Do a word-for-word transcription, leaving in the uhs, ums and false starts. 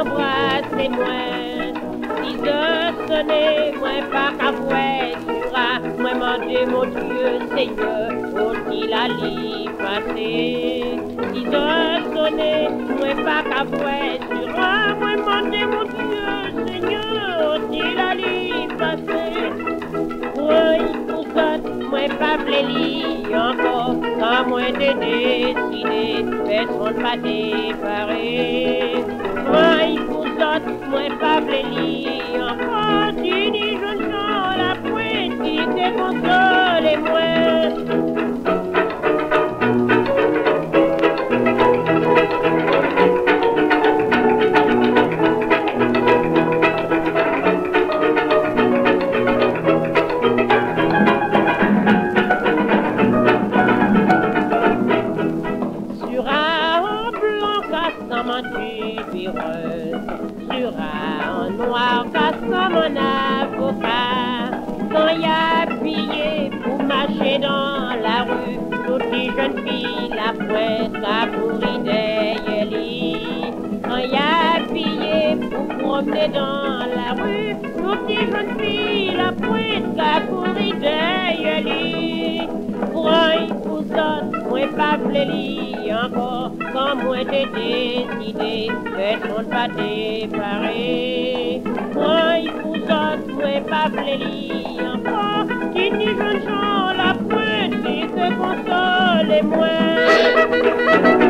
embrassez-moi. Six heures sonnées, moi pas qu'à voir sur moi manger mon Dieu Seigneur, faut-il aller passer? Six heures sonnées, moi pas qu'à voir sur moi manger mon Dieu Seigneur, faut-il aller passer? Oui, pour ça, moi pas v'leli encore, quand moi t'ai décidé, personne pas déparé. Oui, pour ça, moi pas v'leli encore, tu dis je sens la pointe qui te console moi. Sur un noir casse mon avocat. Quand y a pillé pour marcher dans la rue, toutes les jeunes filles la pointe à courir derrière lui. Quand y a pillé pour promener dans la rue, toutes les jeunes filles la pointe à courir derrière lui. Pour un pour ça, moi pas v'leli encore, quand moi t'ai décidé, personne pas déparé. Moi pour ça, moi pas v'leli encore, qui dit je sens la pointe qui te console moi.